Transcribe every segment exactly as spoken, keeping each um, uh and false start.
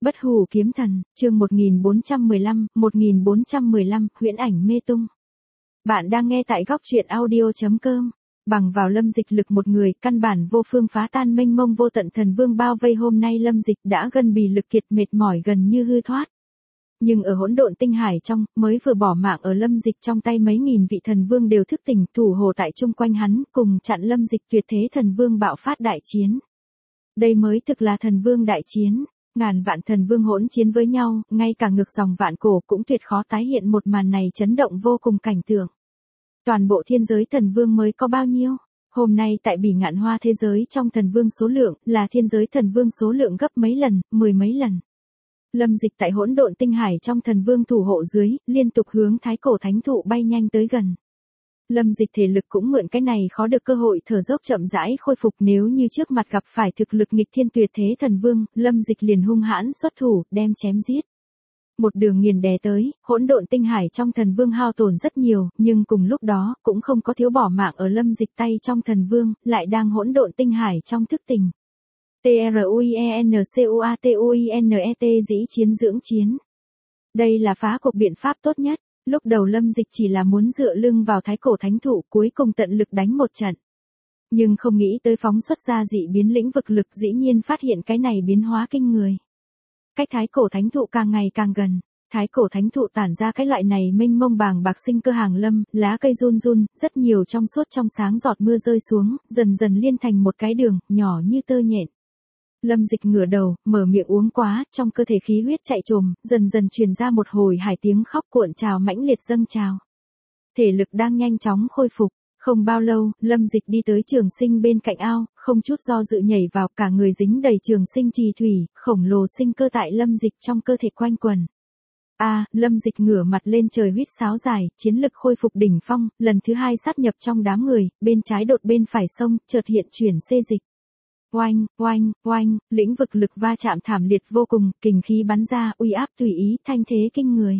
Bất hủ kiếm thần, chương một nghìn bốn trăm mười lăm, một nghìn bốn trăm mười lăm, huyễn ảnh mê tung. Bạn đang nghe tại góc truyện audio chấm com. Bằng vào Lâm Dịch lực một người, căn bản vô phương phá tan mênh mông vô tận thần vương bao vây, hôm nay Lâm Dịch đã gân bì lực kiệt, mệt mỏi gần như hư thoát. Nhưng ở hỗn độn tinh hải trong, mới vừa bỏ mạng ở Lâm Dịch trong tay mấy nghìn vị thần vương đều thức tỉnh, thủ hộ tại chung quanh hắn, cùng chặn Lâm Dịch tuyệt thế thần vương bạo phát đại chiến. Đây mới thực là thần vương đại chiến. Ngàn vạn thần vương hỗn chiến với nhau, ngay cả ngược dòng vạn cổ cũng tuyệt khó tái hiện một màn này chấn động vô cùng cảnh tượng. Toàn bộ thiên giới thần vương mới có bao nhiêu? Hôm nay tại Bỉ Ngạn Hoa thế giới trong thần vương số lượng là thiên giới thần vương số lượng gấp mấy lần, mười mấy lần. Lâm Dịch tại hỗn độn tinh hải trong thần vương thủ hộ dưới, liên tục hướng thái cổ thánh thụ bay nhanh tới gần. Lâm Dịch thể lực cũng mượn cái này khó được cơ hội thở dốc chậm rãi khôi phục, nếu như trước mặt gặp phải thực lực nghịch thiên tuyệt thế thần vương, Lâm Dịch liền hung hãn xuất thủ, đem chém giết. Một đường nghiền đè tới, hỗn độn tinh hải trong thần vương hao tổn rất nhiều, nhưng cùng lúc đó, cũng không có thiếu bỏ mạng ở Lâm Dịch tay trong thần vương, lại đang hỗn độn tinh hải trong thức tỉnh. T R U I E N C U A T U I N E T dĩ chiến dưỡng chiến. Đây là phá cục biện pháp tốt nhất. Lúc đầu Lâm Dịch chỉ là muốn dựa lưng vào thái cổ thánh thụ, cuối cùng tận lực đánh một trận. Nhưng không nghĩ tới phóng xuất ra dị biến lĩnh vực lực, dĩ nhiên phát hiện cái này biến hóa kinh người. Cách thái cổ thánh thụ càng ngày càng gần, thái cổ thánh thụ tản ra cái loại này mênh mông bàng bạc sinh cơ hàng lâm, lá cây run run, rất nhiều trong suốt trong sáng giọt mưa rơi xuống, dần dần liên thành một cái đường, nhỏ như tơ nhện. Lâm Dịch ngửa đầu, mở miệng uống quá, trong cơ thể khí huyết chạy trồm, dần dần truyền ra một hồi hải tiếng khóc cuộn trào mãnh liệt dâng trào. Thể lực đang nhanh chóng khôi phục, không bao lâu, Lâm Dịch đi tới Trường Sinh bên cạnh ao, không chút do dự nhảy vào, cả người dính đầy Trường Sinh trì thủy, khổng lồ sinh cơ tại Lâm Dịch trong cơ thể quanh quần. A, à, Lâm Dịch ngửa mặt lên trời huýt sáo dài, chiến lực khôi phục đỉnh phong, lần thứ hai sát nhập trong đám người, bên trái đột bên phải sông, chợt hiện chuyển xê dịch. Oanh, oanh, oanh, lĩnh vực lực va chạm thảm liệt vô cùng, kình khí bắn ra, uy áp tùy ý, thanh thế kinh người.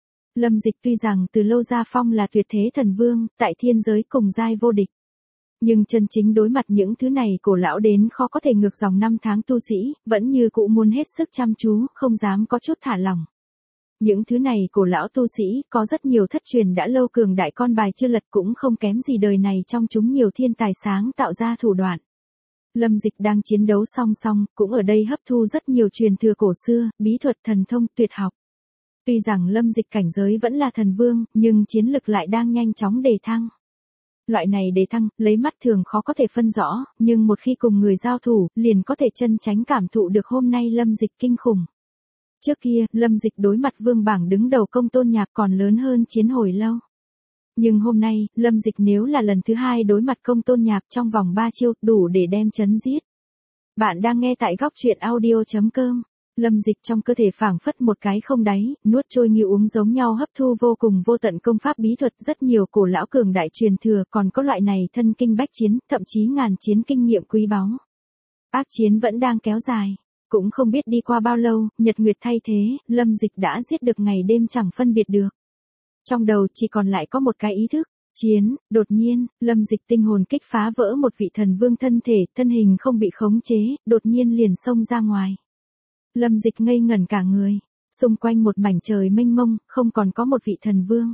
Lâm Dịch tuy rằng từ lâu ra phong là tuyệt thế thần vương, tại thiên giới cùng giai vô địch. Nhưng chân chính đối mặt những thứ này cổ lão đến khó có thể ngược dòng năm tháng tu sĩ, vẫn như cũ muốn hết sức chăm chú, không dám có chút thả lỏng. Những thứ này cổ lão tu sĩ, có rất nhiều thất truyền đã lâu cường đại con bài chưa lật, cũng không kém gì đời này trong chúng nhiều thiên tài sáng tạo ra thủ đoạn. Lâm Dịch đang chiến đấu song song, cũng ở đây hấp thu rất nhiều truyền thừa cổ xưa, bí thuật thần thông tuyệt học. Tuy rằng Lâm Dịch cảnh giới vẫn là thần vương, nhưng chiến lực lại đang nhanh chóng đề thăng. Loại này đề thăng, lấy mắt thường khó có thể phân rõ, nhưng một khi cùng người giao thủ, liền có thể chân chánh cảm thụ được hôm nay Lâm Dịch kinh khủng. Trước kia, Lâm Dịch đối mặt vương bảng đứng đầu Công Tôn Nhạc còn lớn hơn chiến hồi lâu. Nhưng hôm nay, Lâm Dịch nếu là lần thứ hai đối mặt Công Tôn Nhạc trong vòng ba chiêu, đủ để đem chấn giết. Bạn đang nghe tại góc truyện audio chấm com. Lâm Dịch trong cơ thể phảng phất một cái không đáy, nuốt trôi như uống giống nhau, hấp thu vô cùng vô tận công pháp bí thuật, rất nhiều cổ lão cường đại truyền thừa, còn có loại này thân kinh bách chiến, thậm chí ngàn chiến kinh nghiệm quý báu. Ác chiến vẫn đang kéo dài, cũng không biết đi qua bao lâu, nhật nguyệt thay thế, Lâm Dịch đã giết được ngày đêm chẳng phân biệt được. Trong đầu chỉ còn lại có một cái ý thức, chiến. Đột nhiên, Lâm Dịch tinh hồn kích phá vỡ một vị thần vương thân thể, thân hình không bị khống chế, đột nhiên liền xông ra ngoài. Lâm Dịch ngây ngẩn cả người, xung quanh một mảnh trời mênh mông, không còn có một vị thần vương.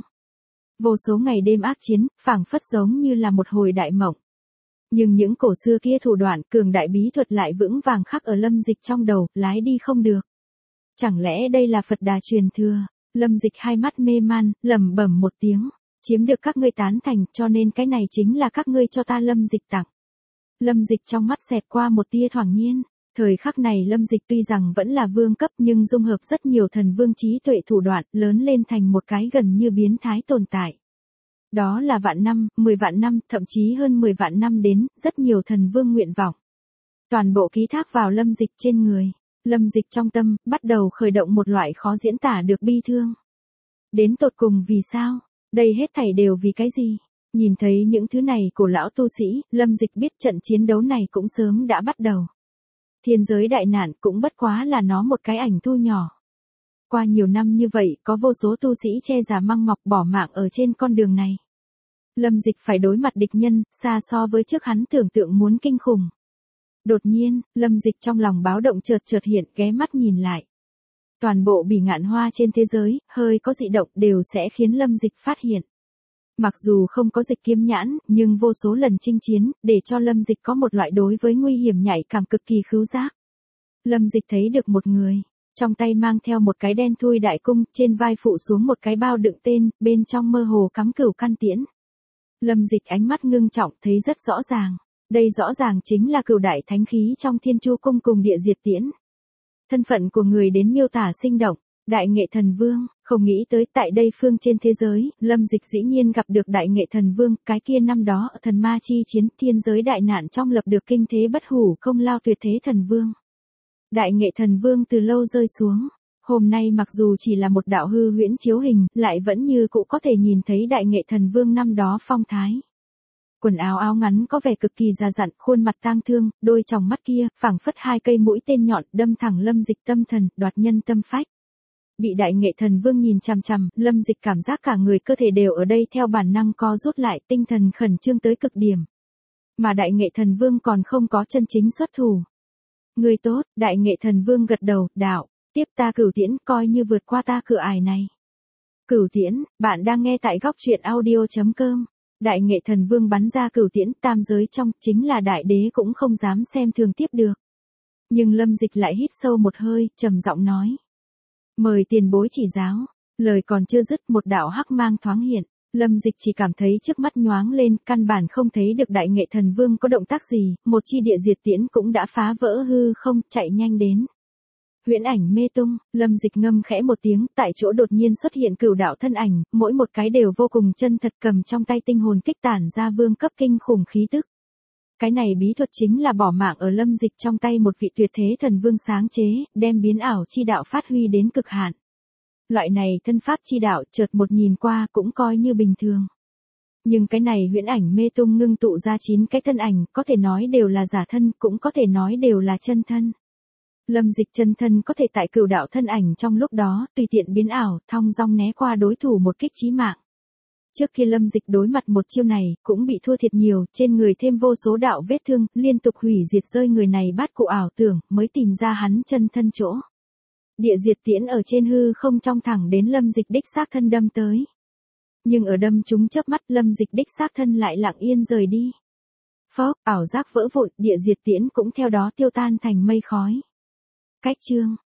Vô số ngày đêm ác chiến, phảng phất giống như là một hồi đại mộng. Nhưng những cổ xưa kia thủ đoạn, cường đại bí thuật lại vững vàng khắc ở Lâm Dịch trong đầu, lái đi không được. Chẳng lẽ đây là Phật Đà truyền thừa? Lâm Dịch hai mắt mê man, lẩm bẩm một tiếng, chiếm được các ngươi tán thành, cho nên cái này chính là các ngươi cho ta Lâm Dịch tặng. Lâm Dịch trong mắt xẹt qua một tia thoáng nhiên, thời khắc này Lâm Dịch tuy rằng vẫn là vương cấp nhưng dung hợp rất nhiều thần vương trí tuệ thủ đoạn, lớn lên thành một cái gần như biến thái tồn tại. Đó là vạn năm, mười vạn năm, thậm chí hơn mười vạn năm đến, rất nhiều thần vương nguyện vọng. Toàn bộ ký thác vào Lâm Dịch trên người. Lâm Dịch trong tâm, bắt đầu khởi động một loại khó diễn tả được bi thương. Đến tột cùng vì sao? Đây hết thảy đều vì cái gì? Nhìn thấy những thứ này cổ lão tu sĩ, Lâm Dịch biết trận chiến đấu này cũng sớm đã bắt đầu. Thiên giới đại nạn cũng bất quá là nó một cái ảnh thu nhỏ. Qua nhiều năm như vậy, có vô số tu sĩ che giả măng mọc bỏ mạng ở trên con đường này. Lâm Dịch phải đối mặt địch nhân, xa so với trước hắn tưởng tượng muốn kinh khủng. Đột nhiên, Lâm Dịch trong lòng báo động chợt chợt hiện, ghé mắt nhìn lại. Toàn bộ bỉ ngạn hoa trên thế giới, hơi có dị động đều sẽ khiến Lâm Dịch phát hiện. Mặc dù không có dịch kiếm nhãn, nhưng vô số lần chinh chiến, để cho Lâm Dịch có một loại đối với nguy hiểm nhạy cảm cực kỳ khứu giác. Lâm Dịch thấy được một người, trong tay mang theo một cái đen thui đại cung, trên vai phụ xuống một cái bao đựng tên, bên trong mơ hồ cắm cửu căn tiễn. Lâm Dịch ánh mắt ngưng trọng thấy rất rõ ràng, đây rõ ràng chính là cửu đại thánh khí trong Thiên Chu cung cùng Địa Diệt Tiễn. Thân phận của người đến miêu tả sinh động, Đại Nghệ Thần Vương, không nghĩ tới tại đây phương trên thế giới, Lâm Dịch dĩ nhiên gặp được Đại Nghệ Thần Vương, cái kia năm đó ở thần ma chi chiến thiên giới đại nạn trong lập được kinh thế bất hủ công lao tuyệt thế thần vương. Đại Nghệ Thần Vương từ lâu rơi xuống, hôm nay mặc dù chỉ là một đạo hư huyễn chiếu hình, lại vẫn như cũ có thể nhìn thấy Đại Nghệ Thần Vương năm đó phong thái. Quần áo áo ngắn có vẻ cực kỳ già dặn, khuôn mặt tang thương, đôi tròng mắt kia, phảng phất hai cây mũi tên nhọn, đâm thẳng Lâm Dịch tâm thần, đoạt nhân tâm phách. Bị Đại Nghệ Thần Vương nhìn chằm chằm, Lâm Dịch cảm giác cả người cơ thể đều ở đây theo bản năng co rút lại, tinh thần khẩn trương tới cực điểm. Mà Đại Nghệ Thần Vương còn không có chân chính xuất thủ. Người tốt, Đại Nghệ Thần Vương gật đầu, đạo, tiếp ta cửu tiễn, coi như vượt qua ta cửa ải này. Cửu tiễn, bạn đang nghe tại góc truyện audio chấm com. Đại Nghệ Thần Vương bắn ra cửu tiễn, tam giới trong, chính là đại đế cũng không dám xem thường tiếp được. Nhưng Lâm Dịch lại hít sâu một hơi, trầm giọng nói. Mời tiền bối chỉ giáo, lời còn chưa dứt một đạo hắc mang thoáng hiện, Lâm Dịch chỉ cảm thấy trước mắt nhoáng lên, căn bản không thấy được Đại Nghệ Thần Vương có động tác gì, một chi Địa Diệt Tiễn cũng đã phá vỡ hư không, chạy nhanh đến. Huyễn ảnh mê tung, Lâm Dịch ngâm khẽ một tiếng, tại chỗ đột nhiên xuất hiện cửu đạo thân ảnh, mỗi một cái đều vô cùng chân thật, cầm trong tay tinh hồn kích tản ra vương cấp kinh khủng khí tức. Cái này bí thuật chính là bỏ mạng ở Lâm Dịch trong tay một vị tuyệt thế thần vương sáng chế, đem biến ảo chi đạo phát huy đến cực hạn. Loại này thân pháp chi đạo chợt một nhìn qua cũng coi như bình thường. Nhưng cái này huyễn ảnh mê tung ngưng tụ ra chín cái thân ảnh, có thể nói đều là giả thân, cũng có thể nói đều là chân thân. Lâm Dịch chân thân có thể tại cửu đạo thân ảnh trong lúc đó, tùy tiện biến ảo, thong dong né qua đối thủ một kích chí mạng. Trước khi Lâm Dịch đối mặt một chiêu này, cũng bị thua thiệt nhiều, trên người thêm vô số đạo vết thương, liên tục hủy diệt rơi người này bát cụ ảo tưởng, mới tìm ra hắn chân thân chỗ. Địa Diệt Tiễn ở trên hư không trong thẳng đến Lâm Dịch đích xác thân đâm tới. Nhưng ở đâm chúng chớp mắt, Lâm Dịch đích xác thân lại lặng yên rời đi. Phốc, ảo giác vỡ vụn, Địa Diệt Tiễn cũng theo đó tiêu tan thành mây khói. Cách chương,